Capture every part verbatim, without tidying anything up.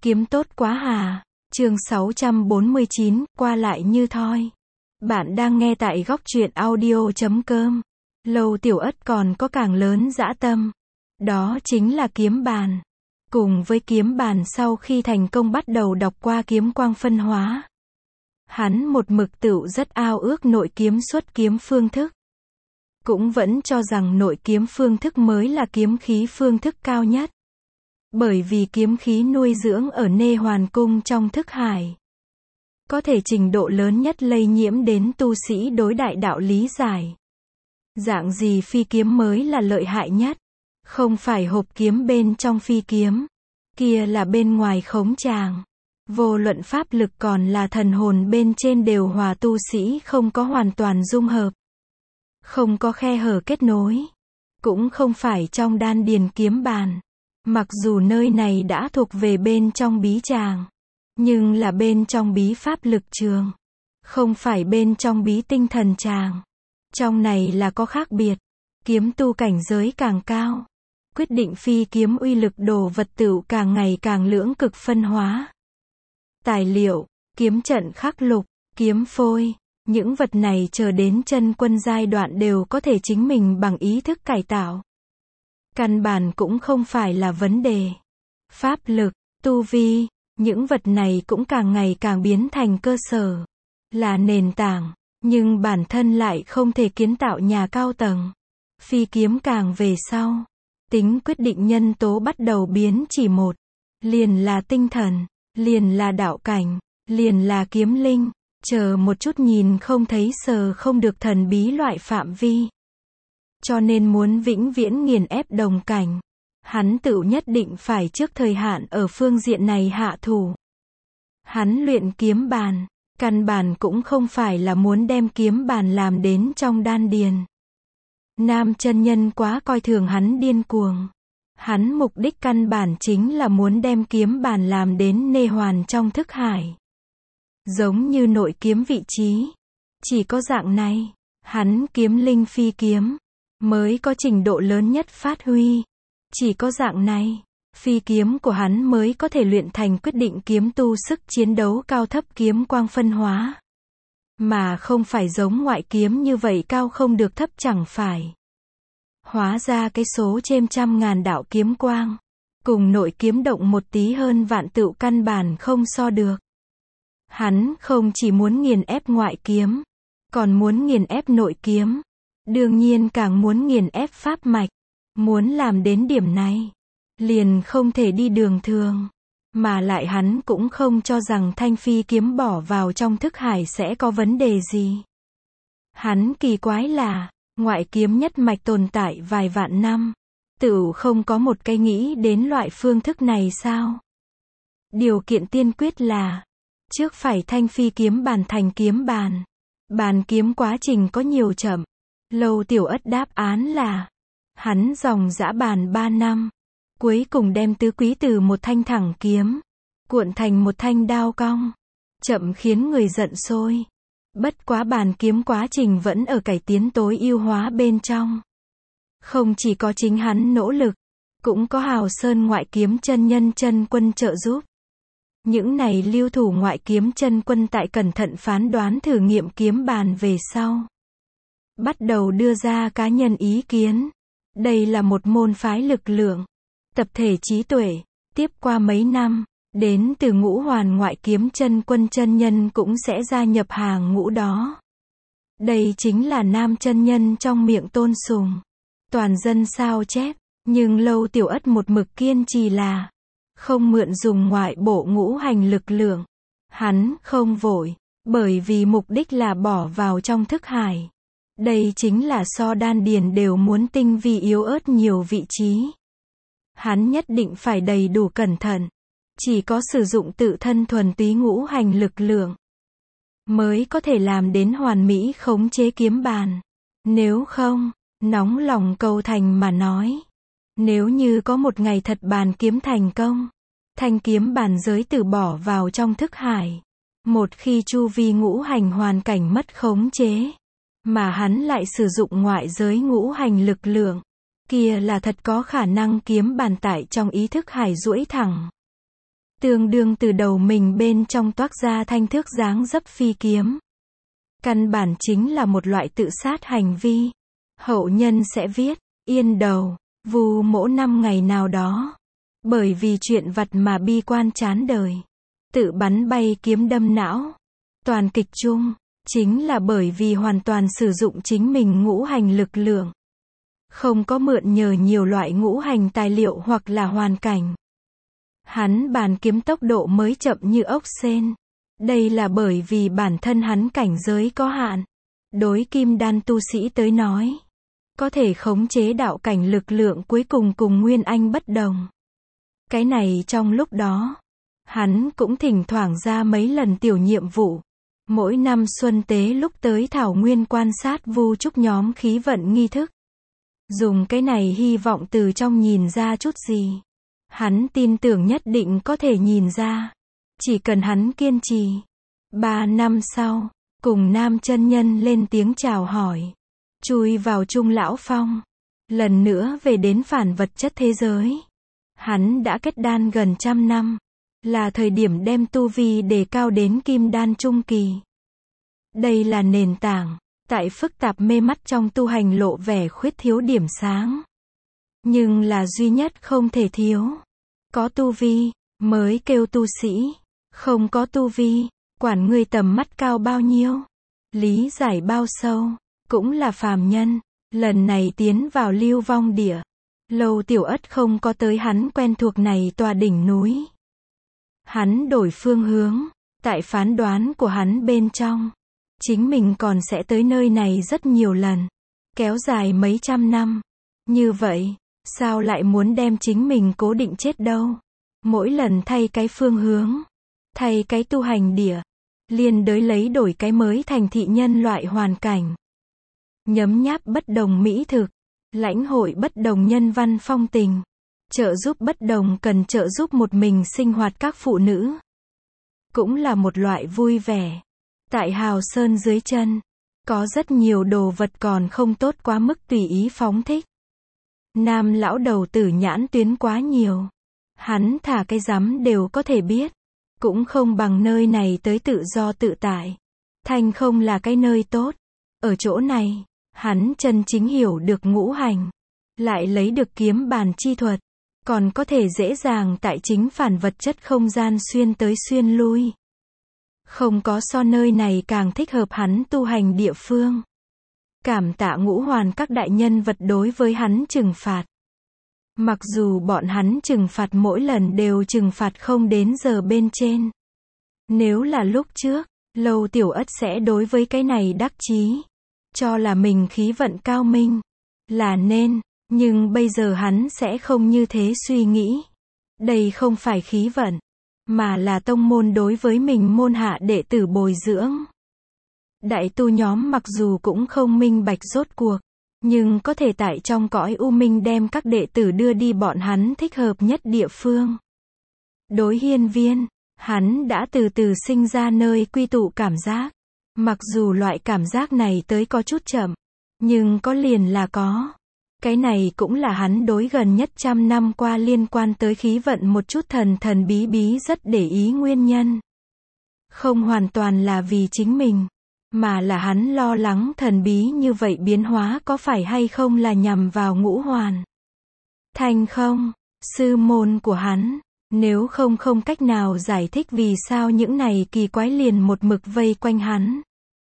Kiếm tốt quá hà. Chương sáu trăm bốn mươi chín, qua lại như thoi. Bạn đang nghe tại góc truyện audio chấm com. Lâu Tiểu Ất còn có càng lớn dã tâm. Đó chính là kiếm bàn. Cùng với kiếm bàn, sau khi thành công bắt đầu đọc qua kiếm quang phân hóa, hắn một mực tựu rất ao ước nội kiếm xuất kiếm phương thức. Cũng vẫn cho rằng nội kiếm phương thức mới là kiếm khí phương thức cao nhất. Bởi vì kiếm khí nuôi dưỡng ở nê hoàn cung trong thức hải, có thể trình độ lớn nhất lây nhiễm đến tu sĩ đối đại đạo lý giải. Dạng gì phi kiếm mới là lợi hại nhất? Không phải hộp kiếm bên trong phi kiếm, kia là bên ngoài khống tràng. Vô luận pháp lực còn là thần hồn bên trên đều hòa tu sĩ không có hoàn toàn dung hợp, không có khe hở kết nối. Cũng không phải trong đan điền kiếm bàn. Mặc dù nơi này đã thuộc về bên trong bí tràng, nhưng là bên trong bí pháp lực trường, không phải bên trong bí tinh thần tràng. Trong này là có khác biệt. Kiếm tu cảnh giới càng cao, quyết định phi kiếm uy lực đồ vật tựu càng ngày càng lưỡng cực phân hóa. Tài liệu, kiếm trận khắc lục, kiếm phôi, những vật này chờ đến chân quân giai đoạn đều có thể chính mình bằng ý thức cải tạo. Căn bản cũng không phải là vấn đề. Pháp lực, tu vi, những vật này cũng càng ngày càng biến thành cơ sở, là nền tảng, nhưng bản thân lại không thể kiến tạo nhà cao tầng. Phi kiếm càng về sau, tính quyết định nhân tố bắt đầu biến chỉ một. Liền là tinh thần, liền là đạo cảnh, liền là kiếm linh, chờ một chút nhìn không thấy sờ không được thần bí loại phạm vi. Cho nên muốn vĩnh viễn nghiền ép đồng cảnh, hắn tự nhất định phải trước thời hạn ở phương diện này hạ thủ. Hắn luyện kiếm bàn, căn bản cũng không phải là muốn đem kiếm bàn làm đến trong đan điền. Nam chân nhân quá coi thường hắn điên cuồng. Hắn mục đích căn bản chính là muốn đem kiếm bàn làm đến nê hoàn trong thức hải. Giống như nội kiếm vị trí. Chỉ có dạng này, hắn kiếm linh phi kiếm mới có trình độ lớn nhất phát huy. Chỉ có dạng này, phi kiếm của hắn mới có thể luyện thành quyết định kiếm tu sức chiến đấu cao thấp kiếm quang phân hóa. Mà không phải giống ngoại kiếm như vậy cao không được thấp chẳng phải. Hóa ra cái số trên trăm ngàn đạo kiếm quang, cùng nội kiếm động một tí hơn vạn tựu căn bản không so được. Hắn không chỉ muốn nghiền ép ngoại kiếm, còn muốn nghiền ép nội kiếm. Đương nhiên càng muốn nghiền ép pháp mạch. Muốn làm đến điểm này, liền không thể đi đường thường. Mà lại hắn cũng không cho rằng thanh phi kiếm bỏ vào trong thức hải sẽ có vấn đề gì. Hắn kỳ quái là, ngoại kiếm nhất mạch tồn tại vài vạn năm, tựu không có một cái nghĩ đến loại phương thức này sao? Điều kiện tiên quyết là, trước phải thanh phi kiếm bàn thành kiếm bàn. Bàn kiếm quá trình có nhiều chậm. Lâu Tiểu Ất đáp án là, hắn dòng dã bàn ba năm, cuối cùng đem tứ quý từ một thanh thẳng kiếm, cuộn thành một thanh đao cong. Chậm khiến người giận sôi. Bất quá bàn kiếm quá trình vẫn ở cải tiến tối ưu hóa bên trong. Không chỉ có chính hắn nỗ lực, cũng có Hào Sơn ngoại kiếm chân nhân chân quân trợ giúp. Những này lưu thủ ngoại kiếm chân quân tại cẩn thận phán đoán thử nghiệm kiếm bàn về sau, bắt đầu đưa ra cá nhân ý kiến. Đây là một môn phái lực lượng, tập thể trí tuệ. Tiếp qua mấy năm, đến từ ngũ hoàn ngoại kiếm chân quân chân nhân cũng sẽ gia nhập hàng ngũ đó. Đây chính là nam chân nhân trong miệng tôn sùng, toàn dân sao chép. Nhưng Lâu Tiểu Ất một mực kiên trì là không mượn dùng ngoại bộ ngũ hành lực lượng. Hắn không vội, bởi vì mục đích là bỏ vào trong thức hải. Đây chính là so đan điền đều muốn tinh vi yếu ớt nhiều vị trí. Hắn nhất định phải đầy đủ cẩn thận. Chỉ có sử dụng tự thân thuần túy ngũ hành lực lượng, mới có thể làm đến hoàn mỹ khống chế kiếm bàn. Nếu không, nóng lòng cầu thành mà nói. Nếu như có một ngày thật bàn kiếm thành công, thanh kiếm bàn giới từ bỏ vào trong thức hải. Một khi chu vi ngũ hành hoàn cảnh mất khống chế, mà hắn lại sử dụng ngoại giới ngũ hành lực lượng, kia là thật có khả năng kiếm bàn tại trong ý thức hải duỗi thẳng. Tương đương từ đầu mình bên trong toát ra thanh thước dáng dấp phi kiếm. Căn bản chính là một loại tự sát hành vi. Hậu nhân sẽ viết, yên đầu, Vu Mỗ năm ngày nào đó. Bởi vì chuyện vặt mà bi quan chán đời. Tự bắn bay kiếm đâm não. Toàn kịch chung, chính là bởi vì hoàn toàn sử dụng chính mình ngũ hành lực lượng. Không có mượn nhờ nhiều loại ngũ hành tài liệu hoặc là hoàn cảnh. Hắn bàn kiếm tốc độ mới chậm như ốc sên. Đây là bởi vì bản thân hắn cảnh giới có hạn. Đối kim đan tu sĩ tới nói, có thể khống chế đạo cảnh lực lượng cuối cùng cùng Nguyên Anh bất đồng. Cái này trong lúc đó, hắn cũng thỉnh thoảng ra mấy lần tiểu nhiệm vụ. Mỗi năm xuân tế lúc tới Thảo Nguyên quan sát vu trúc nhóm khí vận nghi thức. Dùng cái này hy vọng từ trong nhìn ra chút gì. Hắn tin tưởng nhất định có thể nhìn ra. Chỉ cần hắn kiên trì. Ba năm sau, cùng nam chân nhân lên tiếng chào hỏi. Chui vào Trung Lão Phong. Lần nữa về đến phản vật chất thế giới. Hắn đã kết đan gần trăm năm. Là thời điểm đem tu vi đề cao đến kim đan trung kỳ. Đây là nền tảng. Tại phức tạp mê mắt trong tu hành lộ vẻ khuyết thiếu điểm sáng. Nhưng là duy nhất không thể thiếu. Có tu vi, mới kêu tu sĩ. Không có tu vi, quản người tầm mắt cao bao nhiêu. Lý giải bao sâu, cũng là phàm nhân. Lần này tiến vào lưu vong địa. Lâu Tiểu Ất không có tới hắn quen thuộc này tòa đỉnh núi. Hắn đổi phương hướng. Tại phán đoán của hắn bên trong. Chính mình còn sẽ tới nơi này rất nhiều lần. Kéo dài mấy trăm năm. Như vậy, sao lại muốn đem chính mình cố định chết đâu? Mỗi lần thay cái phương hướng. Thay cái tu hành địa. Liên đới lấy đổi cái mới thành thị nhân loại hoàn cảnh. Nhấm nháp bất đồng mỹ thực. Lãnh hội bất đồng nhân văn phong tình. Trợ giúp bất đồng cần trợ giúp một mình sinh hoạt các phụ nữ. Cũng là một loại vui vẻ. Tại Hào Sơn dưới chân, có rất nhiều đồ vật còn không tốt quá mức tùy ý phóng thích. Nam lão đầu tử nhãn tuyến quá nhiều. Hắn thả cái rắm đều có thể biết. Cũng không bằng nơi này tới tự do tự tại. Thanh không là cái nơi tốt. Ở chỗ này, hắn chân chính hiểu được ngũ hành. Lại lấy được kiếm bàn chi thuật. Còn có thể dễ dàng tại chính phản vật chất không gian xuyên tới xuyên lui. Không có so nơi này càng thích hợp hắn tu hành địa phương. Cảm tạ ngũ hoàn các đại nhân vật đối với hắn trừng phạt. Mặc dù bọn hắn trừng phạt mỗi lần đều trừng phạt không đến giờ bên trên. Nếu là lúc trước, Lâu Tiểu Ất sẽ đối với cái này đắc chí. Cho là mình khí vận cao minh. Là nên, nhưng bây giờ hắn sẽ không như thế suy nghĩ. Đây không phải khí vận. Mà là tông môn đối với mình môn hạ đệ tử bồi dưỡng. Đại tu nhóm mặc dù cũng không minh bạch rốt cuộc. Nhưng có thể tại trong cõi u minh đem các đệ tử đưa đi bọn hắn thích hợp nhất địa phương. Đối Hiên Viên, hắn đã từ từ sinh ra nơi quy tụ cảm giác. Mặc dù loại cảm giác này tới có chút chậm. Nhưng có liền là có. Cái này cũng là hắn đối gần nhất trăm năm qua liên quan tới khí vận một chút thần thần bí bí rất để ý nguyên nhân. Không hoàn toàn là vì chính mình, mà là hắn lo lắng thần bí như vậy biến hóa có phải hay không là nhằm vào ngũ hoàn. Thành không, sư môn của hắn, nếu không không cách nào giải thích vì sao những này kỳ quái liền một mực vây quanh hắn.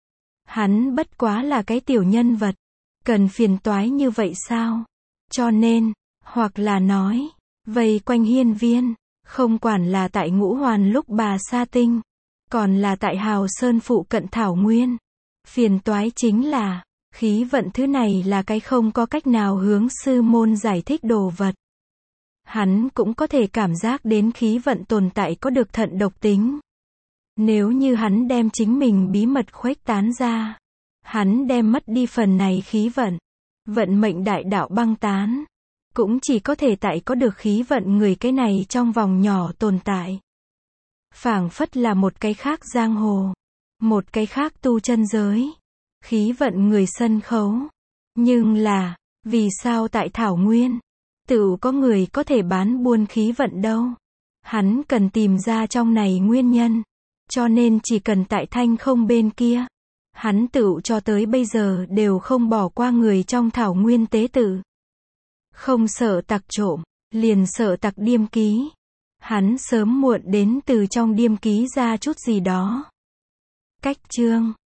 Hắn bất quá là cái tiểu nhân vật, cần phiền toái như vậy sao? Cho nên, hoặc là nói, vây quanh Hiên Viên, không quản là tại ngũ hoàn lúc bà sa tinh, còn là tại Hào Sơn phụ cận Thảo Nguyên. Phiền toái chính là, khí vận thứ này là cái không có cách nào hướng sư môn giải thích đồ vật. Hắn cũng có thể cảm giác đến khí vận tồn tại có được thận độc tính. Nếu như hắn đem chính mình bí mật khuếch tán ra, hắn đem mất đi phần này khí vận. Vận mệnh đại đạo băng tán. Cũng chỉ có thể tại có được khí vận người cái này trong vòng nhỏ tồn tại. Phảng phất là một cái khác giang hồ. Một cái khác tu chân giới. Khí vận người sân khấu. Nhưng là, vì sao tại Thảo Nguyên, tự có người có thể bán buôn khí vận đâu? Hắn cần tìm ra trong này nguyên nhân. Cho nên chỉ cần tại Thanh không bên kia, hắn tựu cho tới bây giờ đều không bỏ qua người trong thảo nguyên tế tự. Không sợ tặc trộm, liền sợ tặc điêm ký. Hắn sớm muộn đến từ trong điêm ký ra chút gì đó. Cách chương